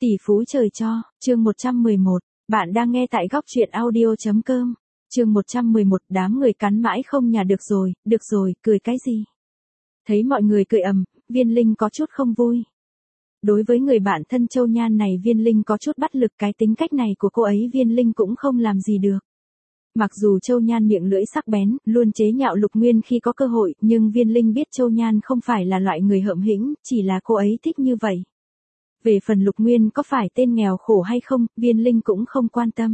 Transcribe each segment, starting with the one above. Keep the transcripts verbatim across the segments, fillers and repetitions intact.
Tỷ phú trời cho, chương một trăm mười một, bạn đang nghe tại góc truyện audio.com. Chương một trăm mười một, đám người cắn mãi không nhả được rồi, được rồi, cười cái gì? Thấy mọi người cười ầm, Viên Linh có chút không vui. Đối với người bạn thân Châu Nhan này Viên Linh có chút bắt lực, cái tính cách này của cô ấy Viên Linh cũng không làm gì được. Mặc dù Châu Nhan miệng lưỡi sắc bén, luôn chế nhạo Lục Nguyên khi có cơ hội, nhưng Viên Linh biết Châu Nhan không phải là loại người hợm hĩnh, chỉ là cô ấy thích như vậy. Về phần Lục Nguyên có phải tên nghèo khổ hay không, Viên Linh cũng không quan tâm.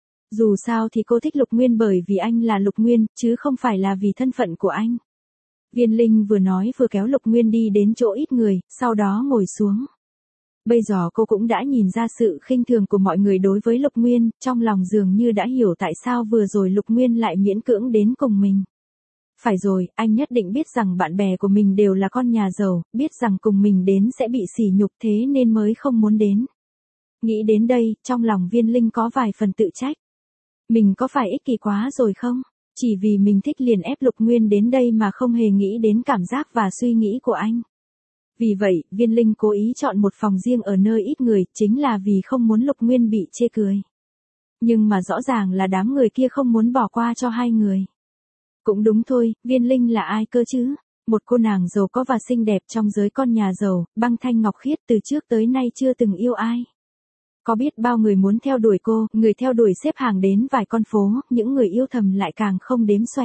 Dù sao thì cô thích Lục Nguyên bởi vì anh là Lục Nguyên, chứ không phải là vì thân phận của anh. Viên Linh vừa nói vừa kéo Lục Nguyên đi đến chỗ ít người, sau đó ngồi xuống. Bây giờ cô cũng đã nhìn ra sự khinh thường của mọi người đối với Lục Nguyên, trong lòng dường như đã hiểu tại sao vừa rồi Lục Nguyên lại miễn cưỡng đến cùng mình. Phải rồi, anh nhất định biết rằng bạn bè của mình đều là con nhà giàu, biết rằng cùng mình đến sẽ bị sỉ nhục thế nên mới không muốn đến. Nghĩ đến đây, trong lòng Viên Linh có vài phần tự trách. Mình có phải ích kỷ quá rồi không? Chỉ vì mình thích liền ép Lục Nguyên đến đây mà không hề nghĩ đến cảm giác và suy nghĩ của anh. Vì vậy, Viên Linh cố ý chọn một phòng riêng ở nơi ít người, chính là vì không muốn Lục Nguyên bị chê cười. Nhưng mà rõ ràng là đám người kia không muốn bỏ qua cho hai người. Cũng đúng thôi, Viên Linh là ai cơ chứ? Một cô nàng giàu có và xinh đẹp trong giới con nhà giàu, băng thanh ngọc khiết từ trước tới nay chưa từng yêu ai. Có biết bao người muốn theo đuổi cô, người theo đuổi xếp hàng đến vài con phố, những người yêu thầm lại càng không đếm xuể.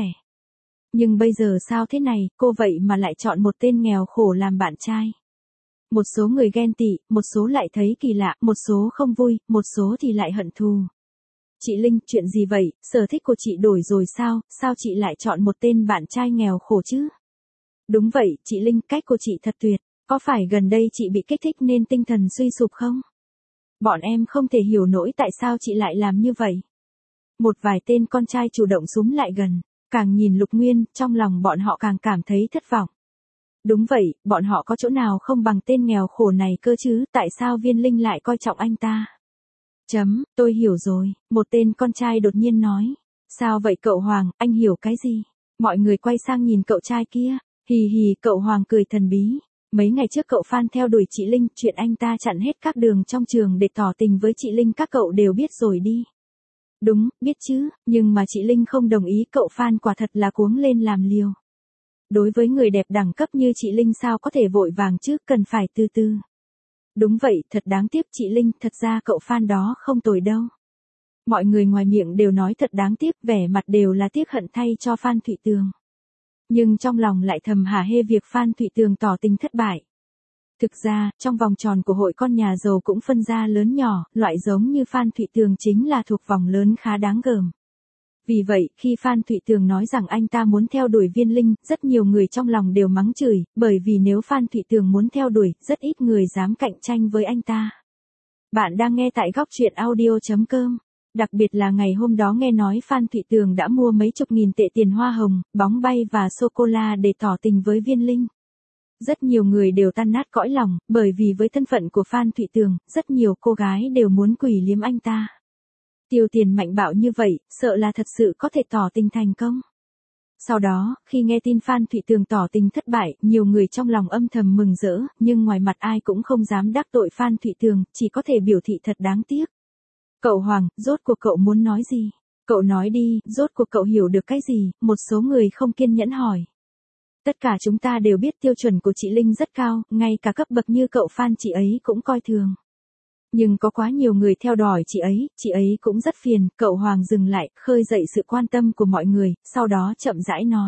Nhưng bây giờ sao thế này, cô vậy mà lại chọn một tên nghèo khổ làm bạn trai. Một số người ghen tị, một số lại thấy kỳ lạ, một số không vui, một số thì lại hận thù. Chị Linh, chuyện gì vậy, sở thích của chị đổi rồi sao, sao chị lại chọn một tên bạn trai nghèo khổ chứ? Đúng vậy, chị Linh, cách của chị thật tuyệt, có phải gần đây chị bị kích thích nên tinh thần suy sụp không? Bọn em không thể hiểu nổi tại sao chị lại làm như vậy. Một vài tên con trai chủ động xúm lại gần, càng nhìn Lục Nguyên, trong lòng bọn họ càng cảm thấy thất vọng. Đúng vậy, bọn họ có chỗ nào không bằng tên nghèo khổ này cơ chứ, tại sao Viên Linh lại coi trọng anh ta? Chấm, tôi hiểu rồi, một tên con trai đột nhiên nói. Sao vậy cậu Hoàng, anh hiểu cái gì? Mọi người quay sang nhìn cậu trai kia, hì hì, cậu Hoàng cười thần bí. Mấy ngày trước cậu Phan theo đuổi chị Linh, chuyện anh ta chặn hết các đường trong trường để tỏ tình với chị Linh các cậu đều biết rồi đi. Đúng, biết chứ, nhưng mà chị Linh không đồng ý, cậu Phan quả thật là cuống lên làm liều. Đối với người đẹp đẳng cấp như chị Linh sao có thể vội vàng chứ, cần phải từ từ. Đúng vậy, thật đáng tiếc chị Linh, thật ra cậu Phan đó không tồi đâu. Mọi người ngoài miệng đều nói thật đáng tiếc, vẻ mặt đều là tiếc hận thay cho Phan Thụy Tường. Nhưng trong lòng lại thầm hả hê việc Phan Thụy Tường tỏ tình thất bại. Thực ra, trong vòng tròn của hội con nhà giàu cũng phân ra lớn nhỏ, loại giống như Phan Thụy Tường chính là thuộc vòng lớn khá đáng gờm. Vì vậy, khi Phan Thụy Tường nói rằng anh ta muốn theo đuổi Viên Linh, rất nhiều người trong lòng đều mắng chửi, bởi vì nếu Phan Thụy Tường muốn theo đuổi, rất ít người dám cạnh tranh với anh ta. Bạn đang nghe tại góc truyện audio.com. Đặc biệt là ngày hôm đó nghe nói Phan Thụy Tường đã mua mấy chục nghìn tệ tiền hoa hồng, bóng bay và sô-cô-la để tỏ tình với Viên Linh. Rất nhiều người đều tan nát cõi lòng, bởi vì với thân phận của Phan Thụy Tường, rất nhiều cô gái đều muốn quỳ liếm anh ta. Tiêu tiền mạnh bạo như vậy, sợ là thật sự có thể tỏ tình thành công. Sau đó, khi nghe tin Phan Thụy Tường tỏ tình thất bại, nhiều người trong lòng âm thầm mừng rỡ, nhưng ngoài mặt ai cũng không dám đắc tội Phan Thụy Tường, chỉ có thể biểu thị thật đáng tiếc. Cậu Hoàng, rốt cuộc cậu muốn nói gì? Cậu nói đi, rốt cuộc cậu hiểu được cái gì? Một số người không kiên nhẫn hỏi. Tất cả chúng ta đều biết tiêu chuẩn của chị Linh rất cao, ngay cả cấp bậc như cậu Phan chị ấy cũng coi thường. Nhưng có quá nhiều người theo đòi chị ấy, chị ấy cũng rất phiền, cậu Hoàng dừng lại, khơi dậy sự quan tâm của mọi người, sau đó chậm rãi nói.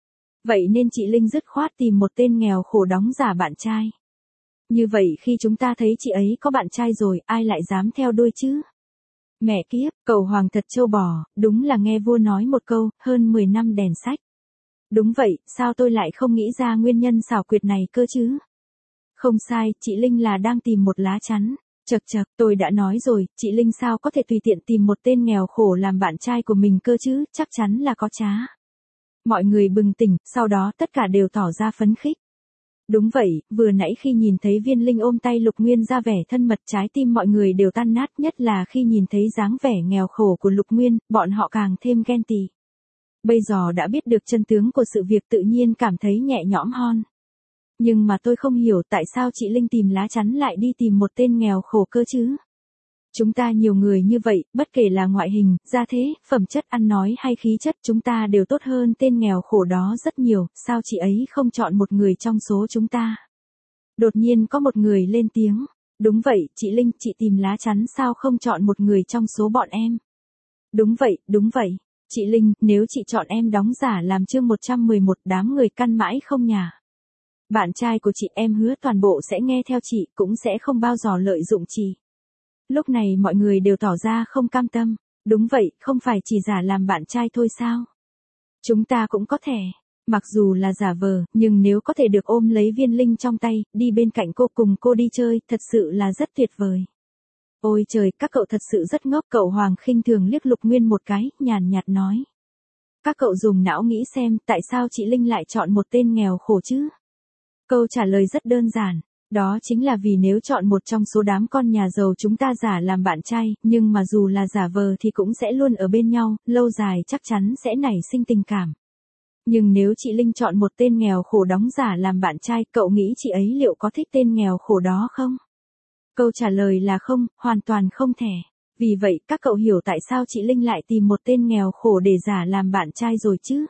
Vậy nên chị Linh dứt khoát tìm một tên nghèo khổ đóng giả bạn trai. Như vậy khi chúng ta thấy chị ấy có bạn trai rồi, ai lại dám theo đuôi chứ? Mẹ kiếp, cậu Hoàng thật trâu bò, đúng là nghe vua nói một câu, hơn mười năm đèn sách. Đúng vậy, sao tôi lại không nghĩ ra nguyên nhân xảo quyệt này cơ chứ? Không sai, chị Linh là đang tìm một lá chắn. Chật chật, tôi đã nói rồi, chị Linh sao có thể tùy tiện tìm một tên nghèo khổ làm bạn trai của mình cơ chứ, chắc chắn là có trá. Mọi người bừng tỉnh, sau đó tất cả đều tỏ ra phấn khích. Đúng vậy, vừa nãy khi nhìn thấy Viên Linh ôm tay Lục Nguyên ra vẻ thân mật, trái tim mọi người đều tan nát, nhất là khi nhìn thấy dáng vẻ nghèo khổ của Lục Nguyên, bọn họ càng thêm ghen tị. Bây giờ đã biết được chân tướng của sự việc tự nhiên cảm thấy nhẹ nhõm hon. Nhưng mà tôi không hiểu tại sao chị Linh tìm lá chắn lại đi tìm một tên nghèo khổ cơ chứ. Chúng ta nhiều người như vậy, bất kể là ngoại hình, gia thế, phẩm chất ăn nói hay khí chất, chúng ta đều tốt hơn tên nghèo khổ đó rất nhiều, sao chị ấy không chọn một người trong số chúng ta? Đột nhiên có một người lên tiếng. Đúng vậy, chị Linh, chị tìm lá chắn sao không chọn một người trong số bọn em? Đúng vậy, đúng vậy. Chị Linh, nếu chị chọn em đóng giả làm chương một trăm mười một đám người căn mãi không nhà. Bạn trai của chị em hứa toàn bộ sẽ nghe theo chị, cũng sẽ không bao giờ lợi dụng chị. Lúc này mọi người đều tỏ ra không cam tâm. Đúng vậy, không phải chỉ giả làm bạn trai thôi sao? Chúng ta cũng có thể. Mặc dù là giả vờ, nhưng nếu có thể được ôm lấy Viên Linh trong tay, đi bên cạnh cô cùng cô đi chơi, thật sự là rất tuyệt vời. Ôi trời, các cậu thật sự rất ngốc. Cậu Hoàng khinh thường liếc Lục Nguyên một cái, nhàn nhạt nói. Các cậu dùng não nghĩ xem, tại sao chị Linh lại chọn một tên nghèo khổ chứ? Câu trả lời rất đơn giản. Đó chính là vì nếu chọn một trong số đám con nhà giàu chúng ta giả làm bạn trai, nhưng mà dù là giả vờ thì cũng sẽ luôn ở bên nhau, lâu dài chắc chắn sẽ nảy sinh tình cảm. Nhưng nếu chị Linh chọn một tên nghèo khổ đóng giả làm bạn trai, cậu nghĩ chị ấy liệu có thích tên nghèo khổ đó không? Câu trả lời là không, hoàn toàn không thể. Vì vậy, các cậu hiểu tại sao chị Linh lại tìm một tên nghèo khổ để giả làm bạn trai rồi chứ?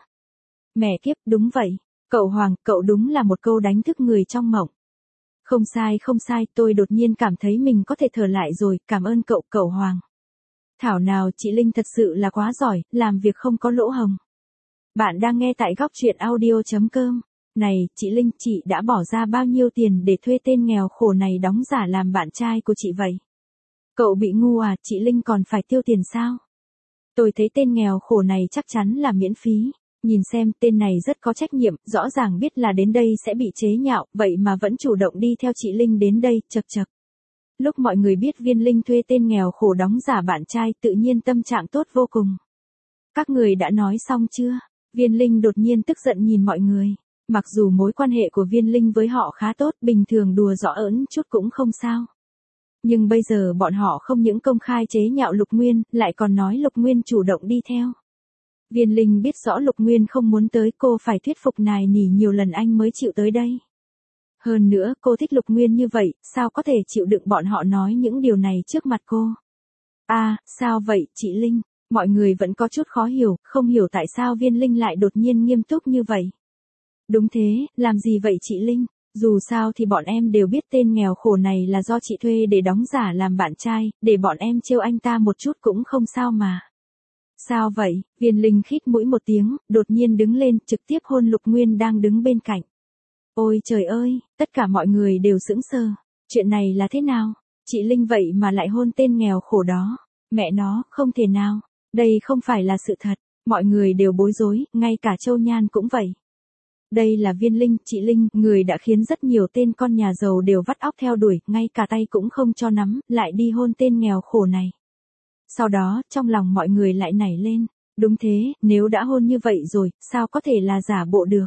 Mẹ kiếp, đúng vậy. Cậu Hoàng, cậu đúng là một câu đánh thức người trong mộng. Không sai không sai, tôi đột nhiên cảm thấy mình có thể thở lại rồi, cảm ơn cậu, cậu Hoàng. Thảo nào chị Linh thật sự là quá giỏi, làm việc không có lỗ hổng. Bạn đang nghe tại góc truyện audio chấm com. Này, chị Linh, chị đã bỏ ra bao nhiêu tiền để thuê tên nghèo khổ này đóng giả làm bạn trai của chị vậy? Cậu bị ngu à, chị Linh còn phải tiêu tiền sao? Tôi thấy tên nghèo khổ này chắc chắn là miễn phí. Nhìn xem, tên này rất có trách nhiệm, rõ ràng biết là đến đây sẽ bị chế nhạo, vậy mà vẫn chủ động đi theo chị Linh đến đây, chật chật. Lúc mọi người biết Viên Linh thuê tên nghèo khổ đóng giả bạn trai, tự nhiên tâm trạng tốt vô cùng. Các người đã nói xong chưa? Viên Linh đột nhiên tức giận nhìn mọi người. Mặc dù mối quan hệ của Viên Linh với họ khá tốt, bình thường đùa giỡn ỡn chút cũng không sao. Nhưng bây giờ bọn họ không những công khai chế nhạo Lục Nguyên, lại còn nói Lục Nguyên chủ động đi theo. Viên Linh biết rõ Lục Nguyên không muốn tới, cô phải thuyết phục nài nỉ nhiều lần anh mới chịu tới đây. Hơn nữa, cô thích Lục Nguyên như vậy, sao có thể chịu đựng bọn họ nói những điều này trước mặt cô? À, sao vậy, chị Linh? Mọi người vẫn có chút khó hiểu, không hiểu tại sao Viên Linh lại đột nhiên nghiêm túc như vậy. Đúng thế, làm gì vậy chị Linh? Dù sao thì bọn em đều biết tên nghèo khổ này là do chị thuê để đóng giả làm bạn trai, để bọn em trêu anh ta một chút cũng không sao mà. Sao vậy? Viên Linh khít mũi một tiếng, đột nhiên đứng lên, trực tiếp hôn Lục Nguyên đang đứng bên cạnh. Ôi trời ơi, tất cả mọi người đều sững sờ. Chuyện này là thế nào? Chị Linh vậy mà lại hôn tên nghèo khổ đó. Mẹ nó, không thể nào. Đây không phải là sự thật. Mọi người đều bối rối, ngay cả Châu Nhan cũng vậy. Đây là Viên Linh, chị Linh, người đã khiến rất nhiều tên con nhà giàu đều vắt óc theo đuổi, ngay cả tay cũng không cho nắm, lại đi hôn tên nghèo khổ này. Sau đó, trong lòng mọi người lại nảy lên. Đúng thế, nếu đã hôn như vậy rồi, sao có thể là giả bộ được?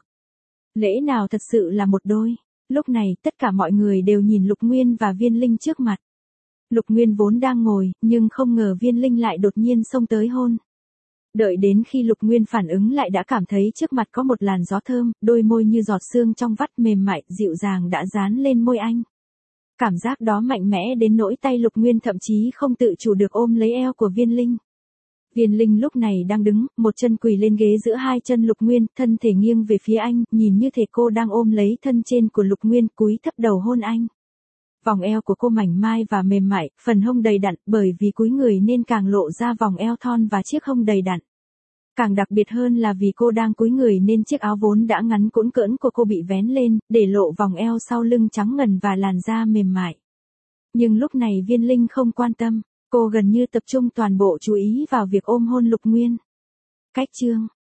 Lẽ nào thật sự là một đôi? Lúc này, tất cả mọi người đều nhìn Lục Nguyên và Viên Linh trước mặt. Lục Nguyên vốn đang ngồi, nhưng không ngờ Viên Linh lại đột nhiên xông tới hôn. Đợi đến khi Lục Nguyên phản ứng lại đã cảm thấy trước mặt có một làn gió thơm, đôi môi như giọt sương trong vắt mềm mại, dịu dàng đã dán lên môi anh. Cảm giác đó mạnh mẽ đến nỗi tay Lục Nguyên thậm chí không tự chủ được ôm lấy eo của Viên Linh. Viên Linh lúc này đang đứng, một chân quỳ lên ghế giữa hai chân Lục Nguyên, thân thể nghiêng về phía anh, nhìn như thể cô đang ôm lấy thân trên của Lục Nguyên, cúi thấp đầu hôn anh. Vòng eo của cô mảnh mai và mềm mại, phần hông đầy đặn, bởi vì cúi người nên càng lộ ra vòng eo thon và chiếc hông đầy đặn. Càng đặc biệt hơn là vì cô đang cúi người nên chiếc áo vốn đã ngắn cũn cỡn của cô bị vén lên, để lộ vòng eo sau lưng trắng ngần và làn da mềm mại. Nhưng lúc này Viên Linh không quan tâm, cô gần như tập trung toàn bộ chú ý vào việc ôm hôn Lục Nguyên. Cách chương